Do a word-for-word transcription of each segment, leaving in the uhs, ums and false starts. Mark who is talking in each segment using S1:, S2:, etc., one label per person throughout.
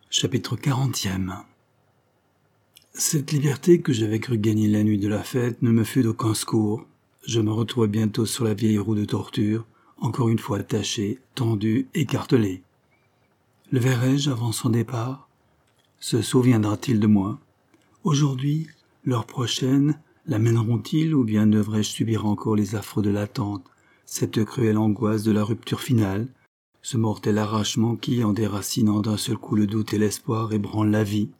S1: Chapitre quarantième. Cette liberté que j'avais cru gagner la nuit de la fête ne me fut d'aucun secours. Je me retrouvai bientôt sur la vieille roue de torture, encore une fois attachée, tendue, écartelée. Le verrai-je avant son départ? Se souviendra-t-il de moi? Aujourd'hui, l'heure prochaine, l'amèneront-ils ou bien devrais-je subir encore les affres de l'attente, cette cruelle angoisse de la rupture finale, ce mortel arrachement qui, en déracinant d'un seul coup le doute et l'espoir, ébranle la vie?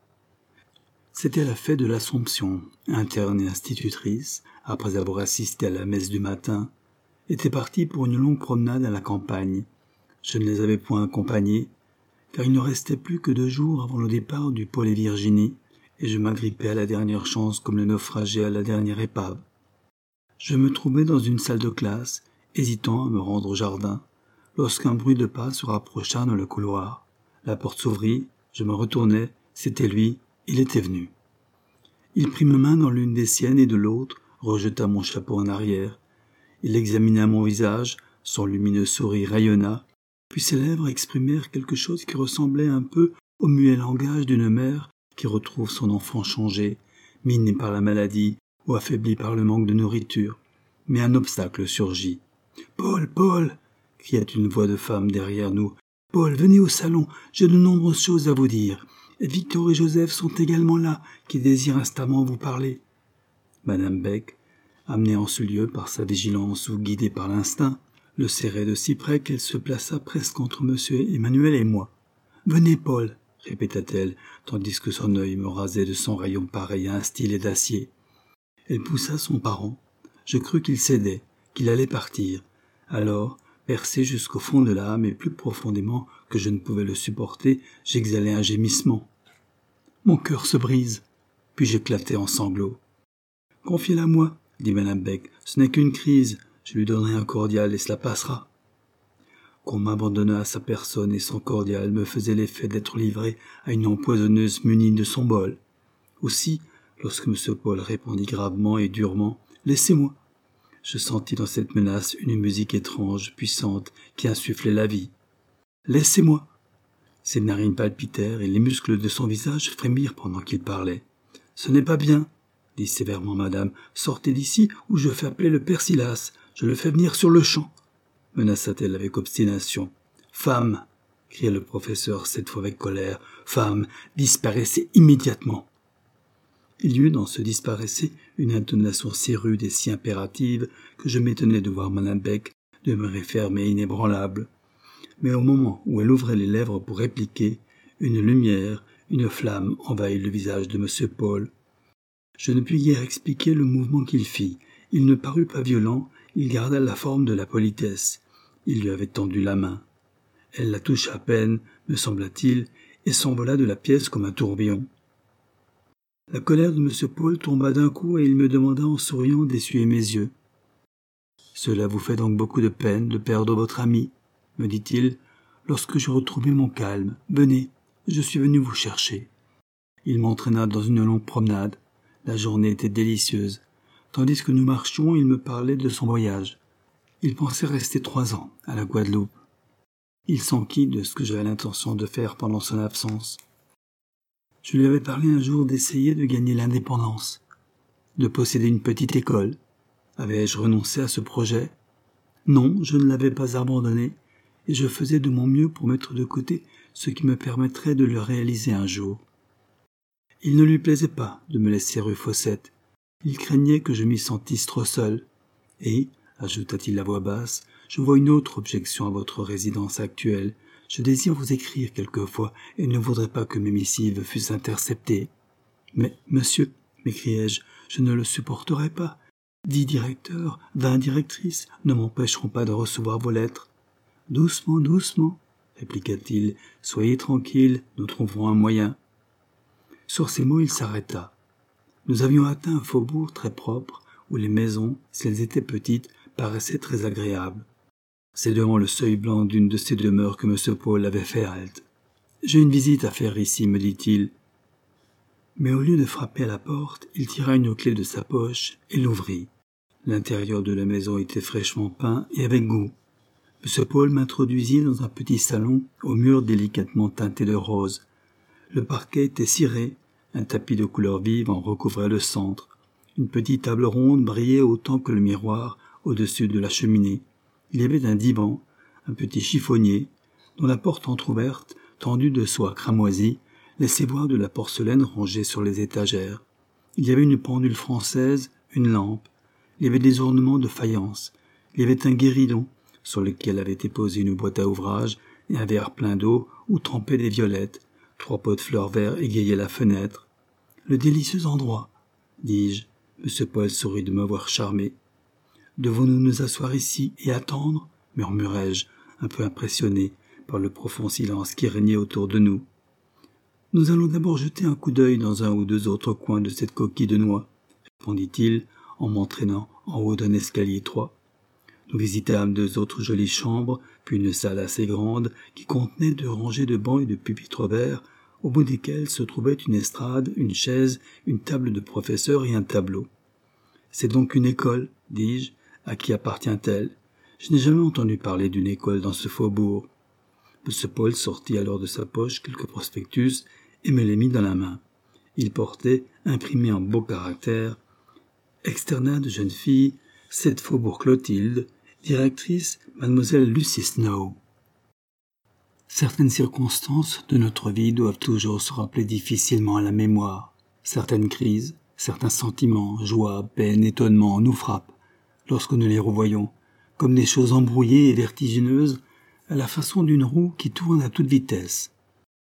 S1: C'était la fête de l'Assomption. Interne et institutrice, après avoir assisté à la messe du matin, était partie pour une longue promenade à la campagne. Je ne les avais point accompagnés, car il ne restait plus que deux jours avant le départ du Paul et Virginie, et je m'agrippais à la dernière chance comme le naufragé à la dernière épave. Je me trouvais dans une salle de classe, hésitant à me rendre au jardin, lorsqu'un bruit de pas se rapprocha dans le couloir. La porte s'ouvrit, je me retournai, c'était lui, il était venu. Il prit ma main dans l'une des siennes et de l'autre, rejeta mon chapeau en arrière. Il examina mon visage, son lumineux sourire rayonna, puis ses lèvres exprimèrent quelque chose qui ressemblait un peu au muet langage d'une mère qui retrouve son enfant changé, miné par la maladie ou affaibli par le manque de nourriture. Mais un obstacle surgit. « Paul, Paul !» criait une voix de femme derrière nous. « Paul, venez au salon, j'ai de nombreuses choses à vous dire. Et Victor et Joseph sont également là, qui désirent instamment vous parler. » Madame Beck, amenée en ce lieu par sa vigilance ou guidée par l'instinct, le serrait de si près qu'elle se plaça presque entre monsieur Emmanuel et moi. « Venez, Paul !» répéta-t-elle, tandis que son œil me rasait de son rayon pareil à un stylet d'acier. Elle poussa son parent. Je crus qu'il cédait, qu'il allait partir. Alors, percé jusqu'au fond de l'âme et plus profondément que je ne pouvais le supporter, j'exhalai un gémissement. Mon cœur se brise, puis j'éclatai en sanglots. « Confiez-la moi, » dit Madame Beck, « ce n'est qu'une crise, je lui donnerai un cordial et cela passera. » Qu'on m'abandonnât à sa personne et son cordial me faisait l'effet d'être livré à une empoisonneuse munie de son bol. Aussi, lorsque M. Paul répondit gravement et durement « Laissez-moi », je sentis dans cette menace une musique étrange, puissante, qui insufflait la vie. « Laissez-moi !» Ses narines palpitèrent et les muscles de son visage frémirent pendant qu'il parlait. « Ce n'est pas bien, » dit sévèrement madame. « Sortez d'ici ou je fais appeler le père Silas. Je le fais venir sur le champ. » menaça-t-elle avec obstination. « Femme !» cria le professeur, cette fois avec colère. « Femme, disparaissez immédiatement !» Il y eut dans ce « disparaissez » une intonation si rude et si impérative que je m'étonnais de voir madame Beck demeurer ferme et inébranlable. Mais au moment où elle ouvrait les lèvres pour répliquer, une lumière, une flamme envahit le visage de M. Paul. Je ne puis guère expliquer le mouvement qu'il fit. Il ne parut pas violent, il garda la forme de la politesse. Il lui avait tendu la main. Elle la toucha à peine, me sembla-t-il, et s'envola de la pièce comme un tourbillon. La colère de M. Paul tomba d'un coup et il me demanda en souriant d'essuyer mes yeux. « Cela vous fait donc beaucoup de peine de perdre votre ami ?» me dit-il, lorsque je retrouvai mon calme. « Venez, je suis venu vous chercher. » Il m'entraîna dans une longue promenade. La journée était délicieuse. Tandis que nous marchions, il me parlait de son voyage. Il pensait rester trois ans à la Guadeloupe. Il s'enquit de ce que j'avais l'intention de faire pendant son absence. Je lui avais parlé un jour d'essayer de gagner l'indépendance, de posséder une petite école. Avais-je renoncé à ce projet? Non, je ne l'avais pas abandonné, et je faisais de mon mieux pour mettre de côté ce qui me permettrait de le réaliser un jour. Il ne lui plaisait pas de me laisser rue Fossette. Il craignait que je m'y sentisse trop seul. Et, ajouta-t-il à voix basse, je vois une autre objection à votre résidence actuelle. Je désire vous écrire quelquefois et ne voudrais pas que mes missives fussent interceptées. Mais, monsieur, m'écriai-je, je ne le supporterai pas. Dix directeurs, vingt directrices ne m'empêcheront pas de recevoir vos lettres. Doucement, doucement, répliqua-t-il, soyez tranquille, nous trouverons un moyen. Sur ces mots, il s'arrêta. Nous avions atteint un faubourg très propre, où les maisons, si elles étaient petites, paraissaient très agréables. C'est devant le seuil blanc d'une de ces demeures que M. Paul avait fait halte. « J'ai une visite à faire ici, me dit-il. » Mais au lieu de frapper à la porte, il tira une clé de sa poche et l'ouvrit. L'intérieur de la maison était fraîchement peint et avec goût. M. Paul m'introduisit dans un petit salon aux murs délicatement teintés de rose. Le parquet était ciré, un tapis de couleur vive en recouvrait le centre. Une petite table ronde brillait autant que le miroir au-dessus de la cheminée. Il y avait un divan, un petit chiffonnier, dont la porte entr'ouverte, tendue de soie cramoisie, laissait voir de la porcelaine rangée sur les étagères. Il y avait une pendule française, une lampe. Il y avait des ornements de faïence. Il y avait un guéridon, sur lequel avait été posée une boîte à ouvrage et un verre plein d'eau où trempaient des violettes. Trois pots de fleurs verts égayaient la fenêtre. « Le délicieux endroit, dis-je. Monsieur Paul sourit de m'avoir charmé. Devons-nous nous asseoir ici et attendre, murmurai-je, un peu impressionné par le profond silence qui régnait autour de nous. Nous allons d'abord jeter un coup d'œil dans un ou deux autres coins de cette coquille de noix, répondit-il en m'entraînant en haut d'un escalier étroit. Nous visitâmes deux autres jolies chambres, puis une salle assez grande qui contenait deux rangées de bancs et de pupitres verts, au bout desquels se trouvaient une estrade, une chaise, une table de professeur et un tableau. « C'est donc une école, dis-je. À qui appartient-elle? Je n'ai jamais entendu parler d'une école dans ce faubourg. » M. Paul sortit alors de sa poche quelques prospectus et me les mit dans la main. Il portait, imprimé en beaux caractères, « Externat de jeune fille, sept faubourg Clotilde, directrice mademoiselle Lucie Snow. » Certaines circonstances de notre vie doivent toujours se rappeler difficilement à la mémoire. Certaines crises, certains sentiments, joie, peine, étonnement nous frappent lorsque nous les revoyons, comme des choses embrouillées et vertigineuses, à la façon d'une roue qui tourne à toute vitesse.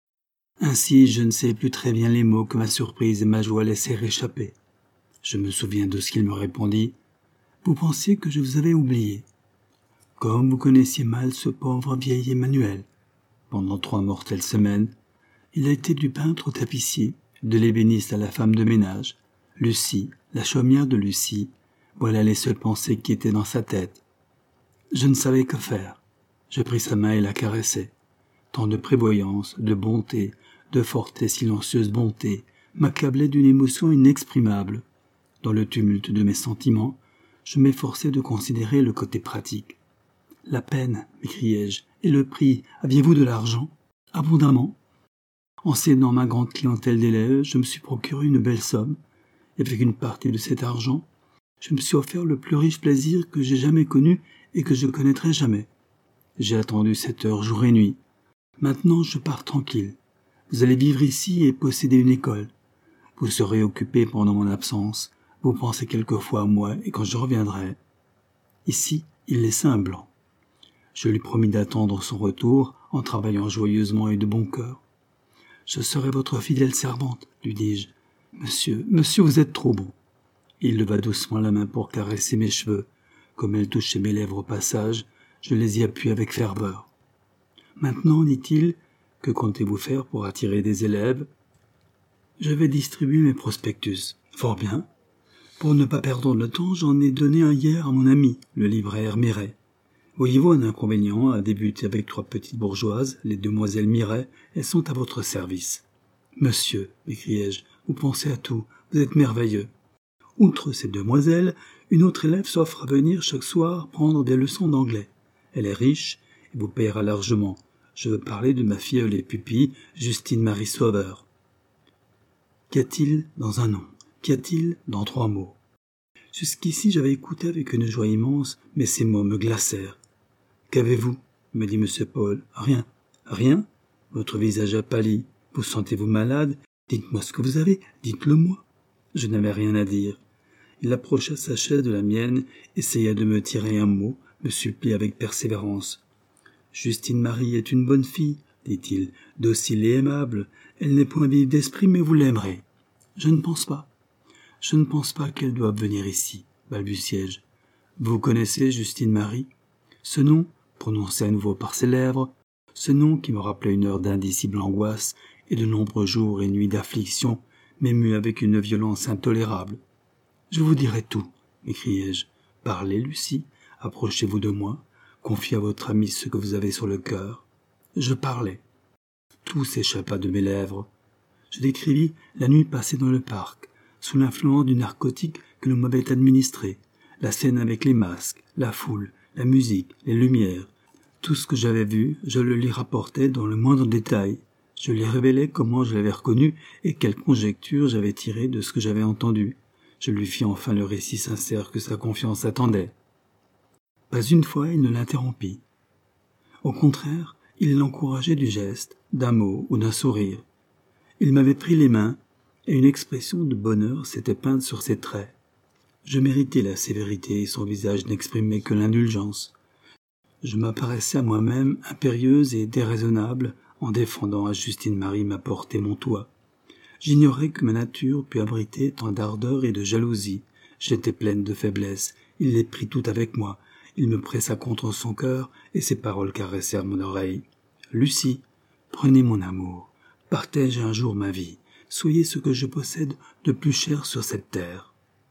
S1: Ainsi, je ne sais plus très bien les mots que ma surprise et ma joie laissèrent échapper. Je me souviens de ce qu'il me répondit. « Vous pensiez que je vous avais oublié. Comme vous connaissiez mal ce pauvre vieil Emmanuel. Pendant trois mortelles semaines, il a été du peintre au tapissier, de l'ébéniste à la femme de ménage. Lucie, la chaumière de Lucie, voilà les seules pensées qui étaient dans sa tête. Je ne savais que faire. Je pris sa main et la caressai. Tant de prévoyance, de bonté, de forte et silencieuse bonté m'accablaient d'une émotion inexprimable. Dans le tumulte de mes sentiments, je m'efforçai de considérer le côté pratique. « La peine, m'écriai-je, et le prix, aviez-vous de l'argent? Abondamment. En cédant ma grande clientèle d'élèves, je me suis procuré une belle somme, et avec une partie de cet argent, je me suis offert le plus riche plaisir que j'ai jamais connu et que je connaîtrai jamais. J'ai attendu cette heure jour et nuit. Maintenant, je pars tranquille. Vous allez vivre ici et posséder une école. Vous serez occupé pendant mon absence. Vous pensez quelquefois à moi et quand je reviendrai. » Ici, il laissa un blanc. Je lui promis d'attendre son retour en travaillant joyeusement et de bon cœur. « Je serai votre fidèle servante, lui dis-je. Monsieur, monsieur, vous êtes trop bon. » Il leva doucement la main pour caresser mes cheveux. Comme elle touchait mes lèvres au passage, je les y appuyai avec ferveur. « Maintenant, dit-il, que comptez-vous faire pour attirer des élèves ? » Je vais distribuer mes prospectus. Fort bien. Pour ne pas perdre le temps, j'en ai donné un hier à mon ami, le libraire Miret. Voyez-vous un inconvénient à débuter avec trois petites bourgeoises, les demoiselles Miret, elles sont à votre service. Monsieur, m'écriai-je, vous pensez à tout, vous êtes merveilleux. Outre ces demoiselles, une autre élève s'offre à venir chaque soir prendre des leçons d'anglais. Elle est riche et vous payera largement. Je veux parler de ma filleule et pupille, Justine Marie Sauveur. Qu'y a-t-il dans un nom? Qu'y a-t-il dans trois mots? Jusqu'ici, j'avais écouté avec une joie immense, mais ces mots me glacèrent. Qu'avez-vous? Me dit M. Paul. Rien. Rien? Votre visage a pâli. Vous sentez-vous malade? Dites-moi ce que vous avez. Dites-le-moi. Je n'avais rien à dire. Il approcha sa chaise de la mienne, essaya de me tirer un mot, me supplia avec persévérance. Justine Marie est une bonne fille, dit-il, docile et aimable. Elle n'est point vive d'esprit, mais vous l'aimerez. Je ne pense pas. Je ne pense pas qu'elle doive venir ici, balbutiai-je. Vous connaissez Justine Marie? Ce nom, prononcé à nouveau par ses lèvres, ce nom qui me rappelait une heure d'indicible angoisse et de nombreux jours et nuits d'affliction, m'émut avec une violence intolérable. « Je vous dirai tout, m'écriai-je. Parlez, Lucie, approchez-vous de moi, confiez à votre ami ce que vous avez sur le cœur. » Je parlais. Tout s'échappa de mes lèvres. Je décrivis la nuit passée dans le parc, sous l'influence du narcotique que l'on m'avait administré, la scène avec les masques, la foule, la musique, les lumières. Tout ce que j'avais vu, je le lui rapportais dans le moindre détail. Je lui révélai comment je l'avais reconnu et quelles conjectures j'avais tirées de ce que j'avais entendu. Je lui fis enfin le récit sincère que sa confiance attendait. Pas une fois il ne l'interrompit. Au contraire, il l'encourageait du geste, d'un mot ou d'un sourire. Il m'avait pris les mains, et une expression de bonheur s'était peinte sur ses traits. Je méritais la sévérité et son visage n'exprimait que l'indulgence. Je m'apparaissais à moi-même impérieuse et déraisonnable en défendant à Justine Marie ma porte et mon toit. J'ignorais que ma nature pût abriter tant d'ardeur et de jalousie. J'étais pleine de faiblesse. Il les prit toutes avec moi. Il me pressa contre son cœur et ses paroles caressèrent mon oreille. « Lucie, prenez mon amour. Partagez un jour ma vie. Soyez ce que je possède de plus cher sur cette terre. »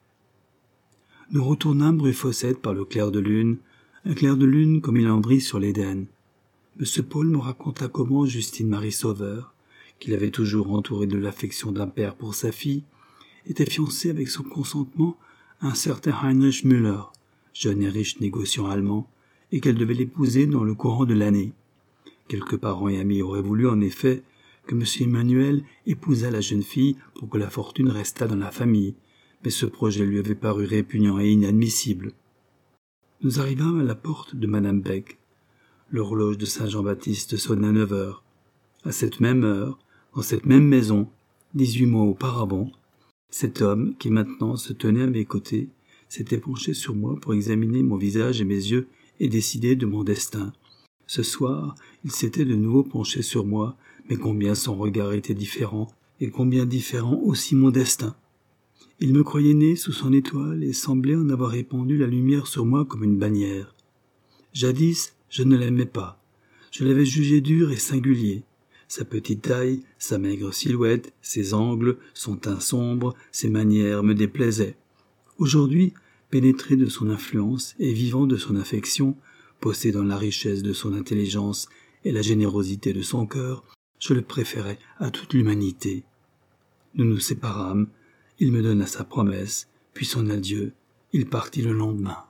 S1: Nous retournâmes rue Fossette par le clair de lune, un clair de lune comme il en brille sur l'Éden. M. Paul me raconta comment Justine Marie Sauveur, qu'il avait toujours entouré de l'affection d'un père pour sa fille, était fiancée avec son consentement à un certain Heinrich Müller, jeune et riche négociant allemand, et qu'elle devait l'épouser dans le courant de l'année. Quelques parents et amis auraient voulu en effet que M. Emmanuel épousât la jeune fille pour que la fortune restât dans la famille, mais ce projet lui avait paru répugnant et inadmissible. Nous arrivâmes à la porte de Madame Beck. L'horloge de Saint-Jean-Baptiste sonna neuf heures. À cette même heure, dans cette même maison, dix-huit mois auparavant, cet homme, qui maintenant se tenait à mes côtés, s'était penché sur moi pour examiner mon visage et mes yeux et décider de mon destin. Ce soir, il s'était de nouveau penché sur moi, mais combien son regard était différent, et combien différent aussi mon destin. Il me croyait né sous son étoile et semblait en avoir répandu la lumière sur moi comme une bannière. Jadis, je ne l'aimais pas. Je l'avais jugé dur et singulier. Sa petite taille, sa maigre silhouette, ses angles, son teint sombre, ses manières me déplaisaient. Aujourd'hui, pénétré de son influence et vivant de son affection, possédant la richesse de son intelligence et la générosité de son cœur, je le préférais à toute l'humanité. Nous nous séparâmes, il me donna sa promesse, puis son adieu, il partit le lendemain.